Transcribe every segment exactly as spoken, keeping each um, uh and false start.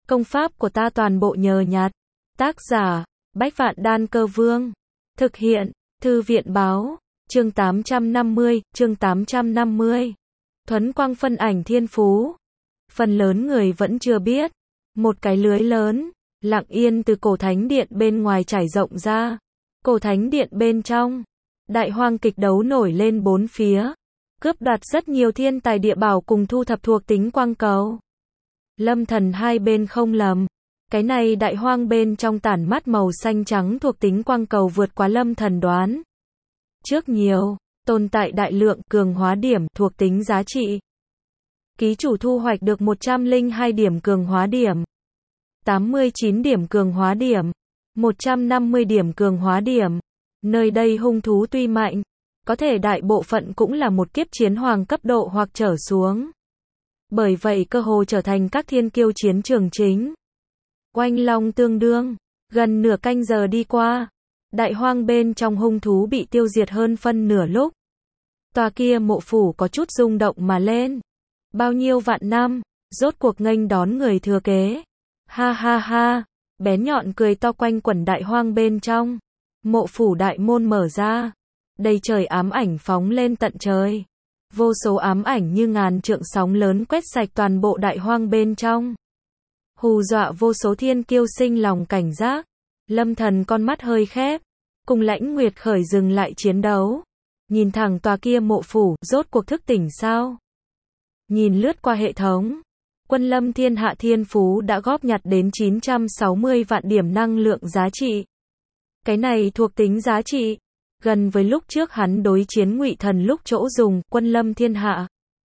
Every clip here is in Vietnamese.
Công pháp của ta toàn bộ nhờ nhặt. Tác giả, Bách Vạn Đan Cơ Vương. Thực hiện, Thư viện Báo. Chương tám trăm năm mươi, chương tám trăm năm mươi. Thuấn quang phân ảnh thiên phú. Phần lớn người vẫn chưa biết. Một cái lưới lớn, lặng yên từ cổ thánh điện bên ngoài trải rộng ra. Cổ thánh điện bên trong, đại hoang kịch đấu nổi lên bốn phía. Cướp đoạt rất nhiều thiên tài địa bảo cùng thu thập thuộc tính quang cầu. Lâm Thần hai bên không lầm. Cái này đại hoang bên trong tản mát màu xanh trắng thuộc tính quang cầu vượt quá Lâm Thần đoán trước nhiều, tồn tại đại lượng cường hóa điểm thuộc tính giá trị. Ký chủ thu hoạch được một trăm lẻ hai điểm cường hóa điểm, tám mươi chín điểm cường hóa điểm, một trăm năm mươi điểm cường hóa điểm. Nơi đây hung thú tuy mạnh, có thể đại bộ phận cũng là một kiếp chiến hoàng cấp độ hoặc trở xuống. Bởi vậy cơ hồ trở thành các thiên kiêu chiến trường chính. Oanh long tương đương, gần nửa canh giờ đi qua, đại hoang bên trong hung thú bị tiêu diệt hơn phân nửa lúc. Tòa kia mộ phủ có chút rung động mà lên. Bao nhiêu vạn năm, rốt cuộc nghênh đón người thừa kế. Ha ha ha, bén nhọn cười to quanh quẩn đại hoang bên trong. Mộ phủ đại môn mở ra, đầy trời ám ảnh phóng lên tận trời. Vô số ám ảnh như ngàn trượng sóng lớn quét sạch toàn bộ đại hoang bên trong. Hù dọa vô số thiên kiêu sinh lòng cảnh giác. Lâm Thần con mắt hơi khép, cùng Lãnh Nguyệt khởi dừng lại chiến đấu. Nhìn thẳng tòa kia mộ phủ, rốt cuộc thức tỉnh sao? Nhìn lướt qua hệ thống, Quân Lâm thiên hạ thiên phú đã góp nhặt đến chín trăm sáu mươi vạn điểm năng lượng giá trị. Cái này thuộc tính giá trị, gần với lúc trước hắn đối chiến Ngụy Thần lúc chỗ dùng Quân Lâm thiên hạ.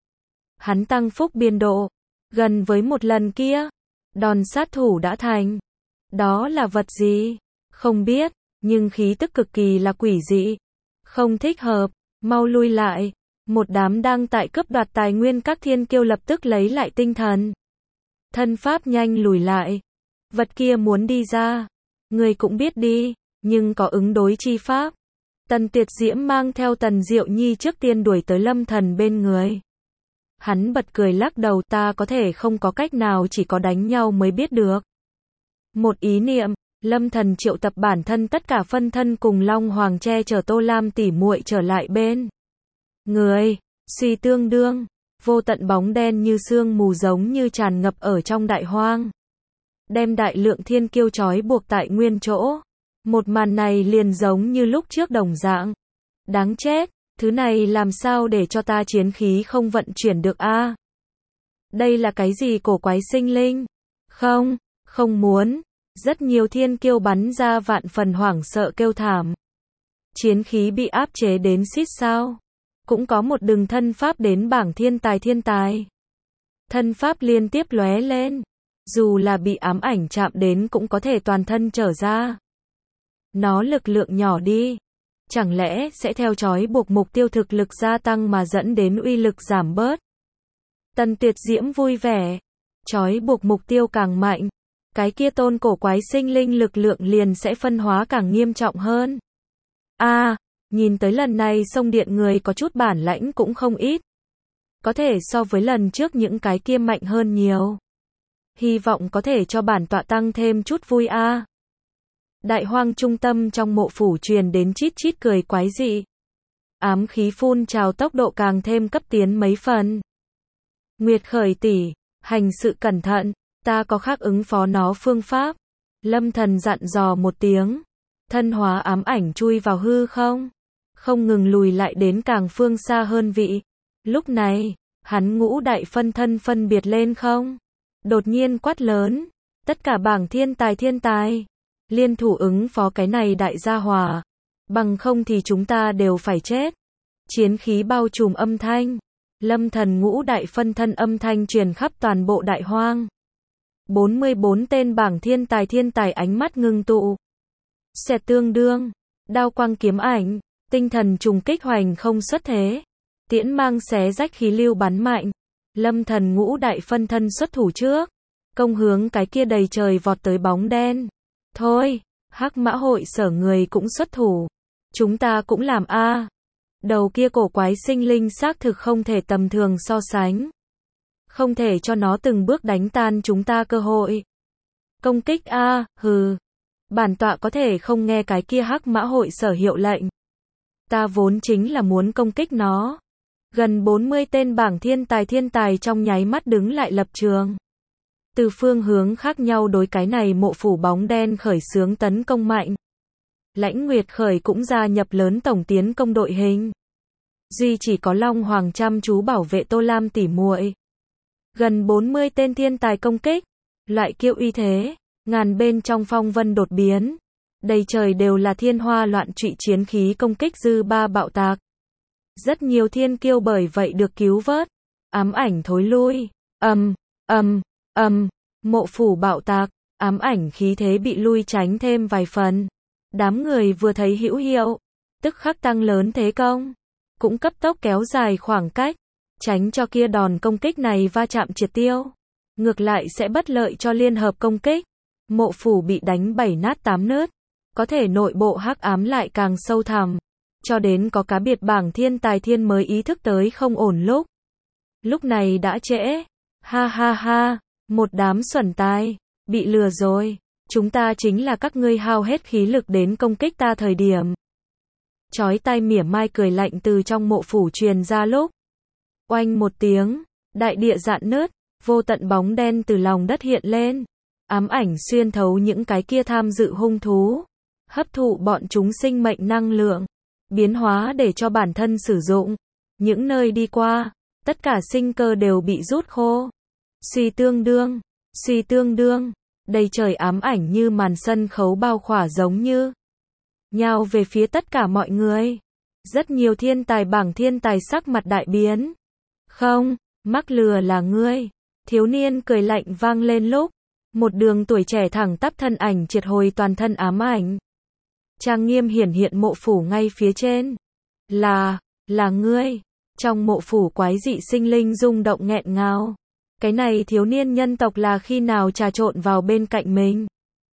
Hắn tăng phúc biên độ, gần với một lần kia. Đòn sát thủ đã thành. Đó là vật gì? Không biết, nhưng khí tức cực kỳ là quỷ dị. Không thích hợp, mau lui lại. Một đám đang tại cướp đoạt tài nguyên các thiên kiêu lập tức lấy lại tinh thần. Thân pháp nhanh lùi lại. Vật kia muốn đi ra. Người cũng biết đi, nhưng có ứng đối chi pháp. Tần Tuyệt Diễm mang theo Tần Diệu Nhi trước tiên đuổi tới Lâm Thần bên người. Hắn bật cười lắc đầu, ta có thể không có cách nào, chỉ có đánh nhau mới biết được. Một ý niệm, Lâm Thần triệu tập bản thân tất cả phân thân cùng Long Hoàng che chở Tô Lam tỉ muội trở lại bên người. Suy tương đương, vô tận bóng đen như sương mù giống như tràn ngập ở trong đại hoang. Đem đại lượng thiên kiêu trói buộc tại nguyên chỗ. Một màn này liền giống như lúc trước đồng dạng. Đáng chết, thứ này làm sao để cho ta chiến khí không vận chuyển được a? À? Đây là cái gì cổ quái sinh linh? Không, không muốn. Rất nhiều thiên kiêu bắn ra vạn phần hoảng sợ kêu thảm. Chiến khí bị áp chế đến xít sao? Cũng có một đường thân pháp đến bảng thiên tài thiên tài. Thân pháp liên tiếp lóe lên. Dù là bị ám ảnh chạm đến cũng có thể toàn thân trở ra. Nó lực lượng nhỏ đi. Chẳng lẽ sẽ theo trói buộc mục tiêu thực lực gia tăng mà dẫn đến uy lực giảm bớt? Tần Tuyệt Diễm vui vẻ. Trói buộc mục tiêu càng mạnh, cái kia tôn cổ quái sinh linh lực lượng liền sẽ phân hóa càng nghiêm trọng hơn. A, à, nhìn tới lần này sông điện người có chút bản lãnh cũng không ít. Có thể so với lần trước những cái kia mạnh hơn nhiều. Hy vọng có thể cho bản tọa tăng thêm chút vui a. À. Đại hoang trung tâm trong mộ phủ truyền đến chít chít cười quái dị. Ám khí phun trào tốc độ càng thêm cấp tiến mấy phần. Nguyệt khởi tỷ, hành sự cẩn thận, ta có khác ứng phó nó phương pháp. Lâm Thần dặn dò một tiếng. Thân hóa ám ảnh chui vào hư không. Không ngừng lùi lại đến càng phương xa hơn vị. Lúc này, hắn ngũ đại phân thân phân biệt lên không. Đột nhiên quát lớn. Tất cả bảng thiên tài thiên tài. Liên thủ ứng phó cái này đại gia hỏa. Bằng không thì chúng ta đều phải chết. Chiến khí bao trùm âm thanh. Lâm Thần ngũ đại phân thân âm thanh truyền khắp toàn bộ đại hoang. bốn mươi bốn tên bảng thiên tài thiên tài ánh mắt ngưng tụ. Xẹt tương đương. Đao quang kiếm ảnh. Tinh thần trùng kích hoành không xuất thế. Tiễn mang xé rách khí lưu bắn mạnh. Lâm Thần ngũ đại phân thân xuất thủ trước. Công hướng cái kia đầy trời vọt tới bóng đen. Thôi, Hắc Mã hội sở người cũng xuất thủ. Chúng ta cũng làm a. À. Đầu kia cổ quái sinh linh xác thực không thể tầm thường so sánh. Không thể cho nó từng bước đánh tan chúng ta cơ hội. Công kích a, hừ. Bản tọa có thể không nghe cái kia hắc mã hội sở hiệu lệnh. Ta vốn chính là muốn công kích nó. Gần bốn mươi tên bảng thiên tài thiên tài trong nháy mắt đứng lại lập trường. Từ phương hướng khác nhau đối cái này mộ phủ bóng đen khởi xướng tấn công mạnh. Lãnh Nguyệt Khởi cũng gia nhập lớn tổng tiến công đội hình. Duy chỉ có Long Hoàng chăm chú bảo vệ Tô Lam tỉ muội. Gần bốn mươi tên thiên tài công kích, loại kiệu uy thế, ngàn bên trong phong vân đột biến. Đầy trời đều là thiên hoa loạn trụy chiến khí công kích dư ba bạo tạc. Rất nhiều thiên kiêu bởi vậy được cứu vớt. Ám ảnh thối lui, ầm, ầm, ầm, mộ phủ bạo tạc, ám ảnh khí thế bị lui tránh thêm vài phần. Đám người vừa thấy hữu hiệu, tức khắc tăng lớn thế công, cũng cấp tốc kéo dài khoảng cách, tránh cho kia đòn công kích này va chạm triệt tiêu. Ngược lại sẽ bất lợi cho liên hợp công kích. Mộ phủ bị đánh bảy nát tám nứt, có thể nội bộ hắc ám lại càng sâu thẳm, cho đến có cá biệt bảng thiên tài thiên mới ý thức tới không ổn lúc. Lúc này đã trễ. Ha ha ha, một đám xuẩn tài, bị lừa rồi. Chúng ta chính là các ngươi hao hết khí lực đến công kích ta thời điểm. Chói tai mỉa mai cười lạnh từ trong mộ phủ truyền ra lúc. Oanh một tiếng, đại địa rạn nứt, vô tận bóng đen từ lòng đất hiện lên. Ám ảnh xuyên thấu những cái kia tham dự hung thú. Hấp thụ bọn chúng sinh mệnh năng lượng. Biến hóa để cho bản thân sử dụng. Những nơi đi qua, tất cả sinh cơ đều bị rút khô. Suy tương đương, suy tương đương. Đầy trời ám ảnh như màn sân khấu bao khỏa giống như nhào về phía tất cả mọi người. Rất nhiều thiên tài bảng thiên tài sắc mặt đại biến. Không, mắc lừa là ngươi. Thiếu niên cười lạnh vang lên lúc. Một đường tuổi trẻ thẳng tắp thân ảnh triệt hồi toàn thân ám ảnh. Trang nghiêm hiển hiện mộ phủ ngay phía trên. Là, là ngươi. Trong mộ phủ quái dị sinh linh rung động nghẹn ngào. Cái này thiếu niên nhân tộc là khi nào trà trộn vào bên cạnh mình.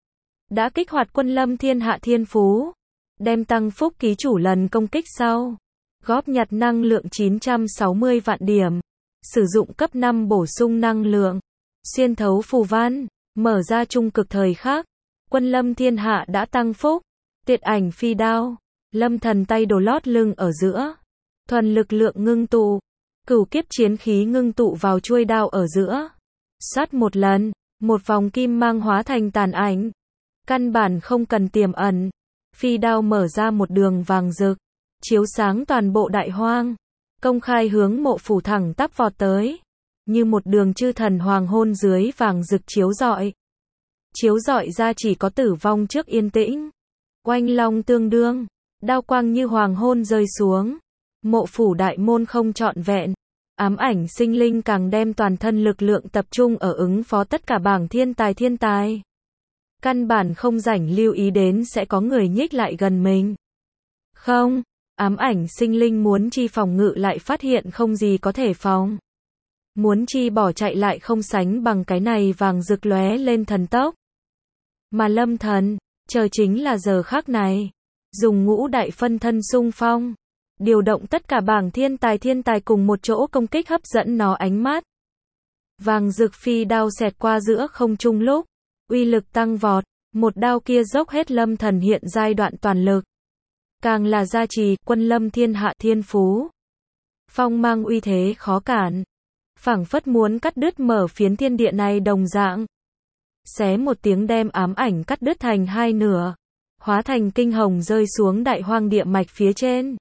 Đã kích hoạt quân lâm thiên hạ thiên phú. Đem tăng phúc ký chủ lần công kích sau. Góp nhặt năng lượng chín trăm sáu mươi vạn điểm. Sử dụng cấp năm bổ sung năng lượng. Xuyên thấu phù văn. Mở ra trung cực thời khắc. Quân lâm thiên hạ đã tăng phúc. Tiệt ảnh phi đao. Lâm thần tay đồ lót lưng ở giữa. Thuần lực lượng ngưng tụ. Cửu kiếp chiến khí ngưng tụ vào chuôi đao ở giữa. Sát một lần, một vòng kim mang hóa thành tàn ảnh. Căn bản không cần tiềm ẩn. Phi đao mở ra một đường vàng rực, chiếu sáng toàn bộ đại hoang. Công khai hướng mộ phủ thẳng tắp vọt tới. Như một đường chư thần hoàng hôn dưới vàng rực chiếu rọi. Chiếu rọi ra chỉ có tử vong trước yên tĩnh. Oanh long tương đương, đao quang như hoàng hôn rơi xuống. Mộ phủ đại môn không trọn vẹn. Ám ảnh sinh linh càng đem toàn thân lực lượng tập trung ở ứng phó tất cả bảng thiên tài thiên tài. Căn bản không rảnh lưu ý đến sẽ có người nhích lại gần mình. Không, ám ảnh sinh linh muốn chi phòng ngự lại phát hiện không gì có thể phòng. Muốn chi bỏ chạy lại không sánh bằng cái này vàng rực lóe lên thần tốc. Mà Lâm Thần, chờ chính là giờ khắc này. Dùng ngũ đại phân thân xung phong. Điều động tất cả bảng thiên tài thiên tài cùng một chỗ công kích hấp dẫn nó ánh mắt. Vàng rực phi đao xẹt qua giữa không trung lúc. Uy lực tăng vọt. Một đao kia dốc hết Lâm Thần hiện giai đoạn toàn lực. Càng là gia trì quân lâm thiên hạ thiên phú. Phong mang uy thế khó cản. Phảng phất muốn cắt đứt mở phiến thiên địa này đồng dạng. Xé một tiếng đem ám ảnh cắt đứt thành hai nửa. Hóa thành kinh hồng rơi xuống đại hoang địa mạch phía trên.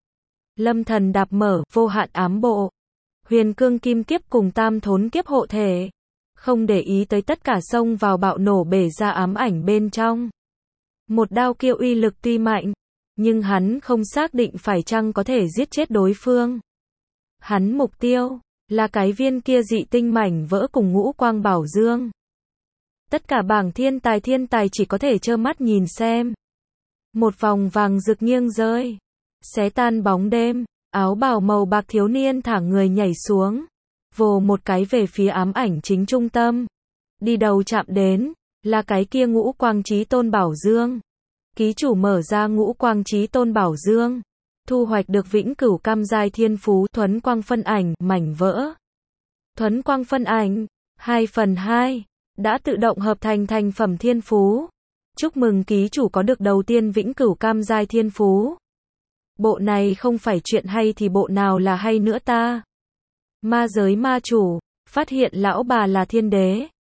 Lâm Thần đạp mở vô hạn ám bộ. Huyền cương kim kiếp cùng tam thốn kiếp hộ thể. Không để ý tới tất cả xông vào bạo nổ bể ra ám ảnh bên trong. Một đao kia uy lực tuy mạnh. Nhưng hắn không xác định phải chăng có thể giết chết đối phương. Hắn mục tiêu là cái viên kia dị tinh mảnh vỡ cùng ngũ quang bảo dương. Tất cả bảng thiên tài thiên tài chỉ có thể trơ mắt nhìn xem. Một vòng vàng rực nghiêng rơi. Xé tan bóng đêm. Áo bào màu bạc thiếu niên thả người nhảy xuống. Vồ một cái về phía ám ảnh chính trung tâm. Đi đầu chạm đến. Là cái kia ngũ quang chí tôn bảo dương. Ký chủ mở ra ngũ quang chí tôn bảo dương. Thu hoạch được vĩnh cửu cam giai thiên phú thuấn quang phân ảnh mảnh vỡ. Thuấn quang phân ảnh. hai phần hai. đã tự động hợp thành thành phẩm thiên phú. Chúc mừng ký chủ có được đầu tiên vĩnh cửu cam giai thiên phú. Bộ này không phải chuyện hay thì bộ nào là hay nữa ta? Ma giới ma chủ, phát hiện lão bà là thiên đế.